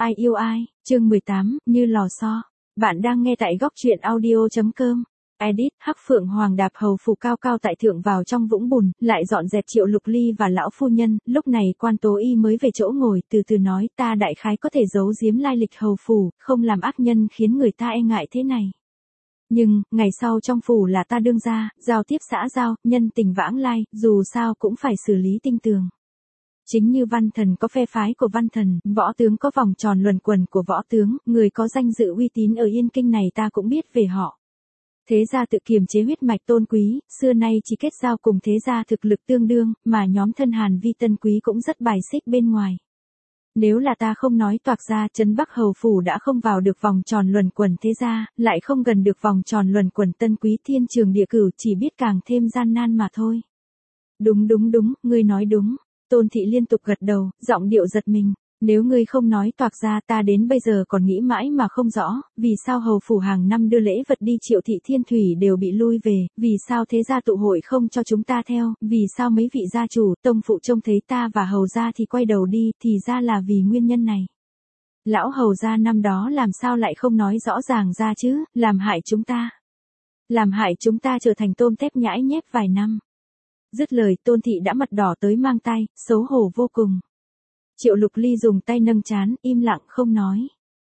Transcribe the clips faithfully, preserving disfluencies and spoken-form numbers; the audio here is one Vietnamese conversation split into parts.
Ai yêu ai, chương mười tám, như lò xo. Bạn đang nghe tại góc truyện audio.com. Edit, Hắc Phượng Hoàng đạp hầu phủ cao cao tại thượng vào trong vũng bùn, lại dọn dẹp Triệu Lục Ly và lão phu nhân. Lúc này Quan Tố Y mới về chỗ ngồi, từ từ nói, ta đại khái có thể giấu giếm lai lịch hầu phủ, không làm ác nhân khiến người ta e ngại thế này. Nhưng, ngày sau trong phủ là ta đương gia, giao tiếp xã giao, nhân tình vãng lai, dù sao cũng phải xử lý tinh tường. Chính như văn thần có phe phái của văn thần, võ tướng có vòng tròn luẩn quẩn của võ tướng, người có danh dự uy tín ở Yên Kinh này ta cũng biết về họ. Thế gia tự kiềm chế huyết mạch tôn quý, xưa nay chỉ kết giao cùng thế gia thực lực tương đương, mà nhóm thân Hàn Vi Tân Quý cũng rất bài xích bên ngoài. Nếu là ta không nói toạc ra, Trấn Bắc hầu phủ đã không vào được vòng tròn luẩn quẩn thế gia, lại không gần được vòng tròn luẩn quẩn Tân Quý thiên trường địa cửu, chỉ biết càng thêm gian nan mà thôi. Đúng đúng đúng, ngươi nói đúng. Tôn Thị liên tục gật đầu, giọng điệu giật mình. Nếu ngươi không nói toạc ra, ta đến bây giờ còn nghĩ mãi mà không rõ, vì sao hầu phủ hàng năm đưa lễ vật đi Triệu Thị Thiên Thủy đều bị lui về, vì sao thế gia tụ hội không cho chúng ta theo, vì sao mấy vị gia chủ, tông phụ trông thấy ta và hầu gia thì quay đầu đi, thì ra là vì nguyên nhân này. Lão hầu gia năm đó làm sao lại không nói rõ ràng ra chứ, làm hại chúng ta. Làm hại chúng ta trở thành tôm tép nhãi nhép vài năm. Dứt lời, Tôn Thị đã mặt đỏ tới mang tay, xấu hổ vô cùng. Triệu Lục Ly dùng tay nâng trán, im lặng không nói.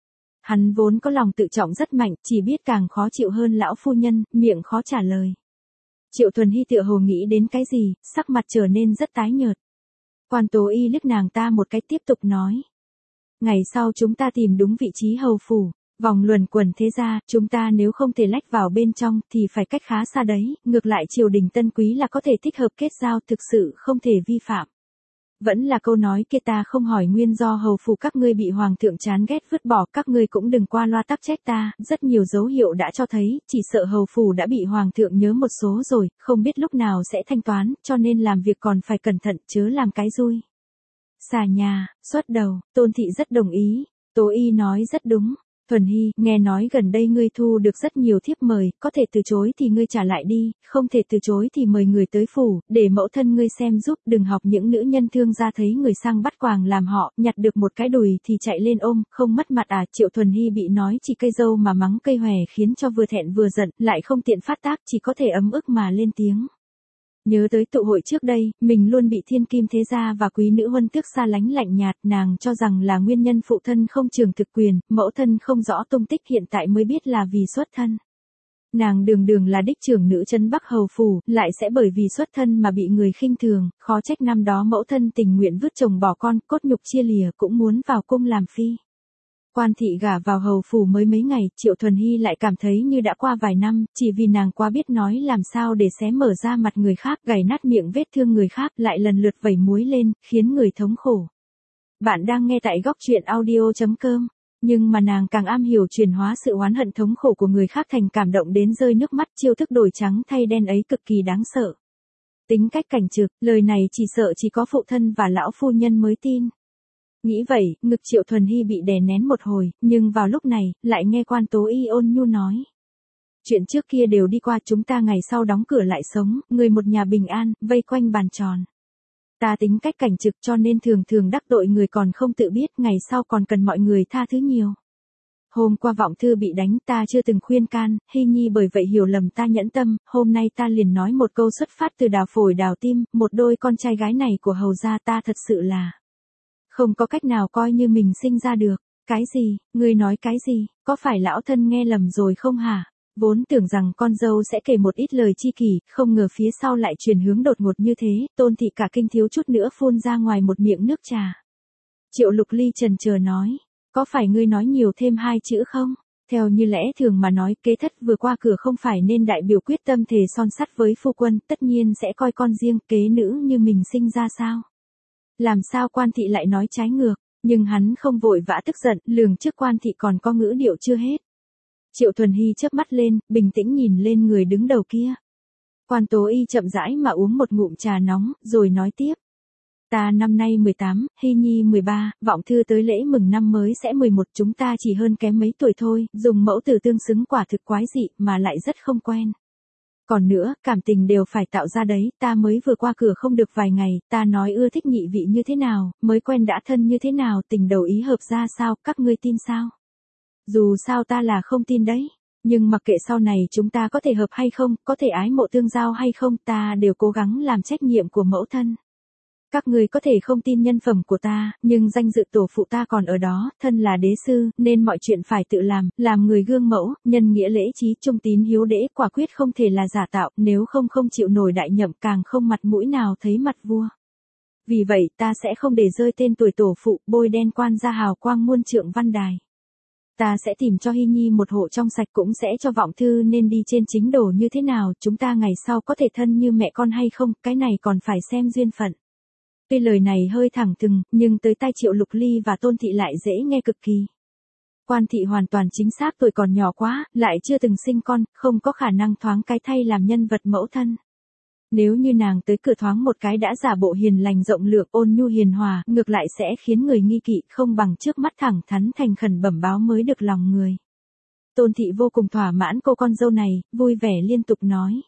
Hắn vốn có lòng tự trọng rất mạnh, chỉ biết càng khó chịu hơn lão phu nhân, miệng khó trả lời. Triệu Thuần Hy tựa hồ nghĩ đến cái gì, sắc mặt trở nên rất tái nhợt. Quan Tố Y liếc nàng ta một cái tiếp tục nói. Ngày sau chúng ta tìm đúng vị trí hầu phủ. Vòng luẩn quẩn thế gia, chúng ta nếu không thể lách vào bên trong thì phải cách khá xa đấy, ngược lại triều đình Tân Quý là có thể thích hợp kết giao, thực sự không thể vi phạm. Vẫn là câu nói kia, ta không hỏi nguyên do hầu phủ các ngươi bị hoàng thượng chán ghét vứt bỏ, các ngươi cũng đừng qua loa tắc trách ta, rất nhiều dấu hiệu đã cho thấy, chỉ sợ hầu phủ đã bị hoàng thượng nhớ một số rồi, không biết lúc nào sẽ thanh toán, cho nên làm việc còn phải cẩn thận, chớ làm cái dui. Xà nhà, xuất đầu, Tôn Thị rất đồng ý, Tố Y nói rất đúng. Thuần Hy, nghe nói gần đây ngươi thu được rất nhiều thiếp mời, có thể từ chối thì ngươi trả lại đi, không thể từ chối thì mời người tới phủ, để mẫu thân ngươi xem giúp, đừng học những nữ nhân thương gia thấy người sang bắt quàng làm họ, nhặt được một cái đùi thì chạy lên ôm, không mất mặt à. Triệu Thuần Hy bị nói chỉ cây dâu mà mắng cây hòe khiến cho vừa thẹn vừa giận, lại không tiện phát tác, chỉ có thể ấm ức mà lên tiếng. Nhớ tới tụ hội trước đây, mình luôn bị thiên kim thế gia và quý nữ huân tước xa lánh lạnh nhạt, nàng cho rằng là nguyên nhân phụ thân không trường thực quyền, mẫu thân không rõ tung tích, hiện tại mới biết là vì xuất thân. Nàng đường đường là đích trưởng nữ Trấn Bắc hầu phủ, lại sẽ bởi vì xuất thân mà bị người khinh thường, khó trách năm đó mẫu thân tình nguyện vứt chồng bỏ con, cốt nhục chia lìa cũng muốn vào cung làm phi. Quan Thị gả vào hầu phủ mới mấy ngày, Triệu Thuần Hy lại cảm thấy như đã qua vài năm, chỉ vì nàng quá biết nói làm sao để xé mở ra mặt người khác, gảy nát miệng vết thương người khác, lại lần lượt vẩy muối lên, khiến người thống khổ. Bạn đang nghe tại góc truyện audio.com, nhưng mà nàng càng am hiểu chuyển hóa sự oán hận thống khổ của người khác thành cảm động đến rơi nước mắt, chiêu thức đổi trắng thay đen ấy cực kỳ đáng sợ. Tính cách cảnh trực, lời này chỉ sợ chỉ có phụ thân và lão phu nhân mới tin. Nghĩ vậy, ngực Triệu Thuần Hy bị đè nén một hồi, nhưng vào lúc này, lại nghe Quan Tố Y ôn nhu nói. Chuyện trước kia đều đi qua, chúng ta ngày sau đóng cửa lại sống, người một nhà bình an, vây quanh bàn tròn. Ta tính cách cảnh trực cho nên thường thường đắc tội người còn không tự biết, ngày sau còn cần mọi người tha thứ nhiều. Hôm qua Vọng Thư bị đánh, ta chưa từng khuyên can, Hy Nhi bởi vậy hiểu lầm ta nhẫn tâm, hôm nay ta liền nói một câu xuất phát từ đào phổi đào tim, một đôi con trai gái này của hầu gia ta thật sự là không có cách nào coi như mình sinh ra được. Cái gì, ngươi nói cái gì, có phải lão thân nghe lầm rồi không hả? Vốn tưởng rằng con dâu sẽ kể một ít lời chi kỷ, không ngờ phía sau lại chuyển hướng đột ngột như thế, Tôn Thị cả kinh thiếu chút nữa phun ra ngoài một miệng nước trà. Triệu Lục Ly chần chờ nói, có phải ngươi nói nhiều thêm hai chữ không? Theo như lẽ thường mà nói, kế thất vừa qua cửa không phải nên đại biểu quyết tâm thề son sắt với phu quân, tất nhiên sẽ coi con riêng kế nữ như mình sinh ra sao? Làm sao Quan Thị lại nói trái ngược, nhưng hắn không vội vã tức giận, lường trước Quan Thị còn có ngữ điệu chưa hết. Triệu Thuần Hy chớp mắt lên, bình tĩnh nhìn lên người đứng đầu kia. Quan Tố Y chậm rãi mà uống một ngụm trà nóng, rồi nói tiếp. Ta năm nay mười tám, Hy Nhi mười ba, Vọng Thư tới lễ mừng năm mới sẽ mười một, chúng ta chỉ hơn kém mấy tuổi thôi, dùng mẫu từ tương xứng quả thực quái dị mà lại rất không quen. Còn nữa, cảm tình đều phải tạo ra đấy, ta mới vừa qua cửa không được vài ngày, ta nói ưa thích nhị vị như thế nào, mới quen đã thân như thế nào, tình đầu ý hợp ra sao, các ngươi tin sao? Dù sao ta là không tin đấy. Nhưng mặc kệ sau này chúng ta có thể hợp hay không, có thể ái mộ tương giao hay không, ta đều cố gắng làm trách nhiệm của mẫu thân. Các người có thể không tin nhân phẩm của ta, nhưng danh dự tổ phụ ta còn ở đó, thân là đế sư, nên mọi chuyện phải tự làm, làm người gương mẫu, nhân nghĩa lễ trí, trung tín hiếu đễ, quả quyết không thể là giả tạo, nếu không không chịu nổi đại nhậm, càng không mặt mũi nào thấy mặt vua. Vì vậy, ta sẽ không để rơi tên tuổi tổ phụ, bôi đen quan gia hào quang muôn trượng văn đài. Ta sẽ tìm cho Hy Nhi một hộ trong sạch, cũng sẽ cho Vọng Thư nên đi trên chính đồ như thế nào, chúng ta ngày sau có thể thân như mẹ con hay không, cái này còn phải xem duyên phận. Tuy lời này hơi thẳng thừng, nhưng tới tai Triệu Lục Ly và Tôn Thị lại dễ nghe cực kỳ. Quan Thị hoàn toàn chính xác, tuổi còn nhỏ quá, lại chưa từng sinh con, không có khả năng thoáng cái thay làm nhân vật mẫu thân. Nếu như nàng tới cửa thoáng một cái đã giả bộ hiền lành rộng lượng, ôn nhu hiền hòa, ngược lại sẽ khiến người nghi kỵ, không bằng trước mắt thẳng thắn thành khẩn bẩm báo mới được lòng người. Tôn Thị vô cùng thỏa mãn cô con dâu này, vui vẻ liên tục nói.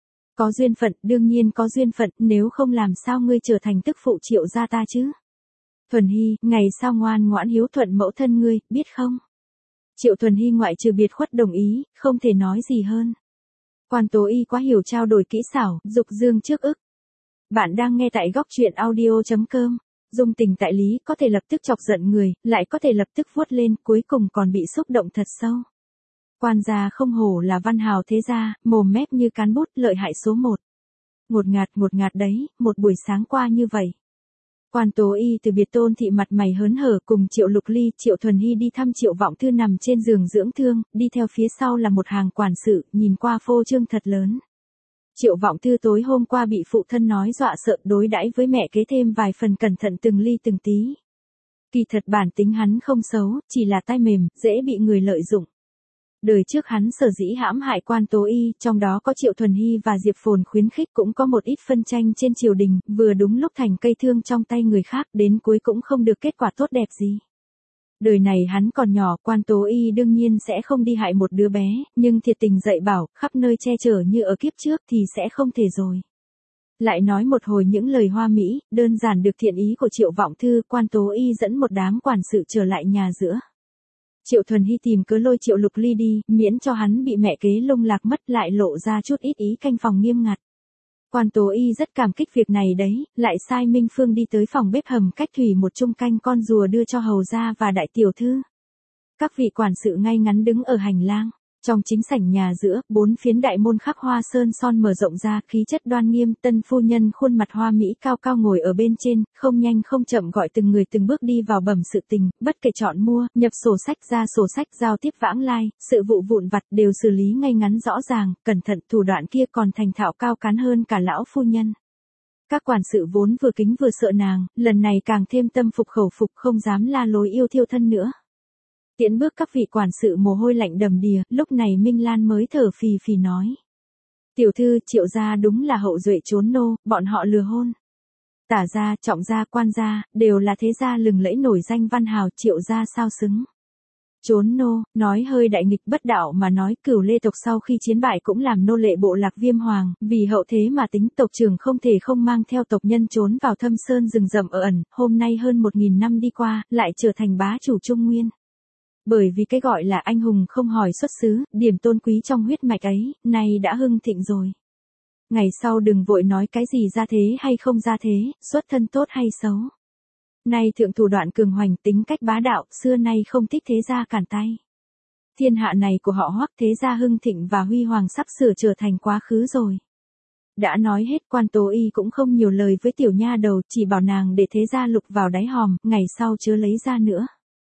Có duyên phận, đương nhiên có duyên phận, nếu không làm sao ngươi trở thành tức phụ Triệu gia ta chứ? Thuần Hy, ngày sau ngoan ngoãn hiếu thuận mẫu thân ngươi, biết không? Triệu Thuần Hy ngoại trừ biệt khuất đồng ý, không thể nói gì hơn. Quan Tố Y quá hiểu trao đổi kỹ xảo, dục dương trước ức. Bạn đang nghe tại góc truyện audio chấm com. Dung tình tại lý, có thể lập tức chọc giận người, lại có thể lập tức vuốt lên, cuối cùng còn bị xúc động thật sâu. Quan gia không hổ là văn hào thế gia, mồm mép như cán bút, lợi hại số một. Ngột ngạt ngột ngạt đấy, một buổi sáng qua như vậy. Quan Tố Y từ biệt Tôn Thị mặt mày hớn hở, cùng Triệu Lục Ly, Triệu Thuần Hy đi thăm Triệu Vọng Thư nằm trên giường dưỡng thương, đi theo phía sau là một hàng quản sự, nhìn qua phô trương thật lớn. Triệu Vọng Thư tối hôm qua bị phụ thân nói dọa sợ, đối đãi với mẹ kế thêm vài phần cẩn thận từng ly từng tí. Kỳ thật bản tính hắn không xấu, chỉ là tai mềm, dễ bị người lợi dụng. Đời trước hắn sở dĩ hãm hại Quan Tố Y, trong đó có Triệu Thuần Hy và Diệp Phồn khuyến khích, cũng có một ít phân tranh trên triều đình, vừa đúng lúc thành cây thương trong tay người khác, đến cuối cũng không được kết quả tốt đẹp gì. Đời này hắn còn nhỏ, Quan Tố Y đương nhiên sẽ không đi hại một đứa bé, nhưng thiệt tình dạy bảo, khắp nơi che chở như ở kiếp trước thì sẽ không thể rồi. Lại nói một hồi những lời hoa mỹ, đơn giản được thiện ý của Triệu Vọng Thư, Quan Tố Y dẫn một đám quản sự trở lại nhà giữa. Triệu Thuần Hy tìm cớ lôi Triệu Lục Ly đi, miễn cho hắn bị mẹ kế lung lạc mất, lại lộ ra chút ít ý canh phòng nghiêm ngặt. Quan Tố Y rất cảm kích việc này đấy, lại sai Minh Phương đi tới phòng bếp hầm cách thủy một chung canh con rùa đưa cho hầu gia và đại tiểu thư. Các vị quản sự ngay ngắn đứng ở hành lang. Trong chính sảnh nhà giữa, bốn phiến đại môn khắc hoa sơn son mở rộng ra, khí chất đoan nghiêm, tân phu nhân khuôn mặt hoa mỹ cao cao ngồi ở bên trên, không nhanh không chậm gọi từng người từng bước đi vào bẩm sự tình, bất kể chọn mua, nhập sổ sách ra sổ sách, giao tiếp vãng lai, sự vụ vụn vặt đều xử lý ngay ngắn rõ ràng, cẩn thận, thủ đoạn kia còn thành thạo cao cán hơn cả lão phu nhân. Các quản sự vốn vừa kính vừa sợ nàng, lần này càng thêm tâm phục khẩu phục, không dám la lối yêu thiêu thân nữa. Tiễn bước các vị quản sự mồ hôi lạnh đầm đìa, lúc này Minh Lan mới thở phì phì nói. Tiểu thư, Triệu gia đúng là hậu duệ trốn nô, bọn họ lừa hôn. Tả gia, Trọng gia, Quan gia, đều là thế gia lừng lẫy nổi danh văn hào, Triệu gia sao xứng. Trốn nô, nói hơi đại nghịch bất đạo mà nói, Cửu Lê tộc sau khi chiến bại cũng làm nô lệ bộ lạc Viêm Hoàng, vì hậu thế mà tính tộc trưởng không thể không mang theo tộc nhân trốn vào thâm sơn rừng rậm ở ẩn, hôm nay hơn một nghìn năm đi qua, lại trở thành bá chủ Trung Nguyên. Bởi vì cái gọi là anh hùng không hỏi xuất xứ, điểm tôn quý trong huyết mạch ấy, nay đã hưng thịnh rồi. Ngày sau đừng vội nói cái gì ra thế hay không ra thế, xuất thân tốt hay xấu. Nay thượng thủ đoạn cường hoành, tính cách bá đạo, xưa nay không thích thế gia cản tay. Thiên hạ này của họ Hoắc, thế gia hưng thịnh và huy hoàng sắp sửa trở thành quá khứ rồi. Đã nói hết, Quan Tố Y cũng không nhiều lời với tiểu nha đầu, chỉ bảo nàng để thế gia lục vào đáy hòm, ngày sau chớ lấy ra nữa.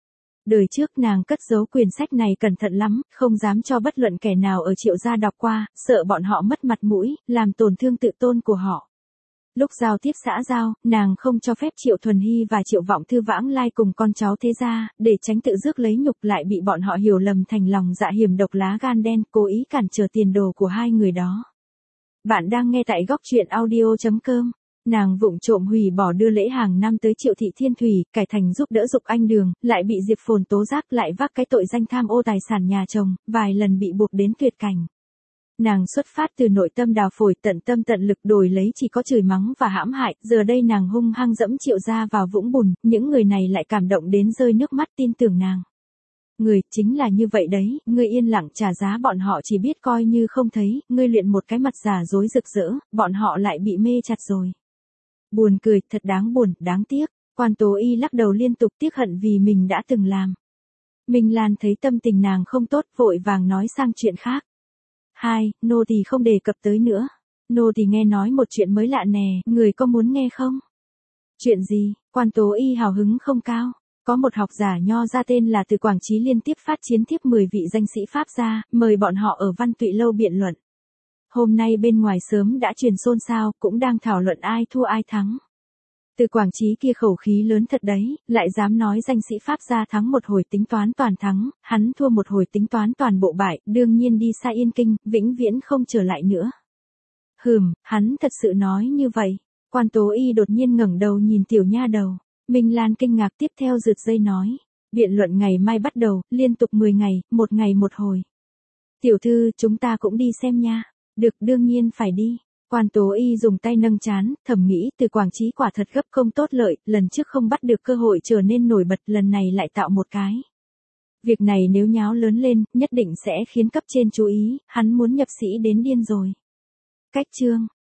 Đời trước nàng cất giấu quyển sách này cẩn thận lắm, không dám cho bất luận kẻ nào ở Triệu gia đọc qua, sợ bọn họ mất mặt mũi, làm tổn thương tự tôn của họ. Lúc giao tiếp xã giao, nàng không cho phép Triệu Thuần Hy và Triệu Vọng Thư vãng lai cùng con cháu thế gia, để tránh tự rước lấy nhục, lại bị bọn họ hiểu lầm thành lòng dạ hiểm độc lá gan đen, cố ý cản trở tiền đồ của hai người đó. Bạn đang nghe tại góc truyện audio chấm com. Nàng vụng trộm hủy bỏ đưa lễ hàng năm tới Triệu thị Thiên Thủy, cải thành giúp đỡ Dục Anh Đường, lại bị Diệp Phồn tố giác, lại vác cái tội danh tham ô tài sản nhà chồng, vài lần bị buộc đến tuyệt cảnh. Nàng xuất phát từ nội tâm đào phổi tận tâm tận lực đổi lấy chỉ có chửi mắng và hãm hại, giờ đây nàng hung hăng dẫm Triệu gia vào vũng bùn, những người này lại cảm động đến rơi nước mắt tin tưởng nàng. Người, chính là như vậy đấy, ngươi yên lặng trả giá bọn họ chỉ biết coi như không thấy, ngươi luyện một cái mặt giả dối rực rỡ, bọn họ lại bị mê chặt rồi. Buồn cười, thật đáng buồn, đáng tiếc, Quan Tố Y lắc đầu liên tục tiếc hận vì mình đã từng làm. Minh Lan thấy tâm tình nàng không tốt, vội vàng nói sang chuyện khác. Hai, nô tỳ không đề cập tới nữa. Nô tỳ nghe nói một chuyện mới lạ nè, người có muốn nghe không? Chuyện gì? Quan Tố Y hào hứng không cao. Có một học giả nho ra tên là Từ Quảng Chí liên tiếp phát chiến thiếp mười vị danh sĩ Pháp gia, mời bọn họ ở Văn Tụy Lâu biện luận. Hôm nay bên ngoài sớm đã truyền xôn xao, cũng đang thảo luận ai thua ai thắng. Từ Quảng Chí kia khẩu khí lớn thật đấy, lại dám nói danh sĩ Pháp gia thắng một hồi tính toán toàn thắng, hắn thua một hồi tính toán toàn bộ bại, đương nhiên đi xa Yên Kinh, vĩnh viễn không trở lại nữa. Hừm, hắn thật sự nói như vậy. Quan Tố Y đột nhiên ngẩng đầu nhìn tiểu nha đầu. Minh Lan kinh ngạc tiếp theo rượt dây nói. Biện luận ngày mai bắt đầu, liên tục mười ngày, một ngày một hồi. Tiểu thư, chúng ta cũng đi xem nha. Được, đương nhiên phải đi. Quan Tố Y dùng tay nâng trán, thầm nghĩ Từ Quảng Chí quả thật gấp không tốt lợi, lần trước không bắt được cơ hội trở nên nổi bật, lần này lại tạo một cái. Việc này nếu nháo lớn lên, nhất định sẽ khiến cấp trên chú ý, hắn muốn nhập sĩ đến điên rồi. Cách chương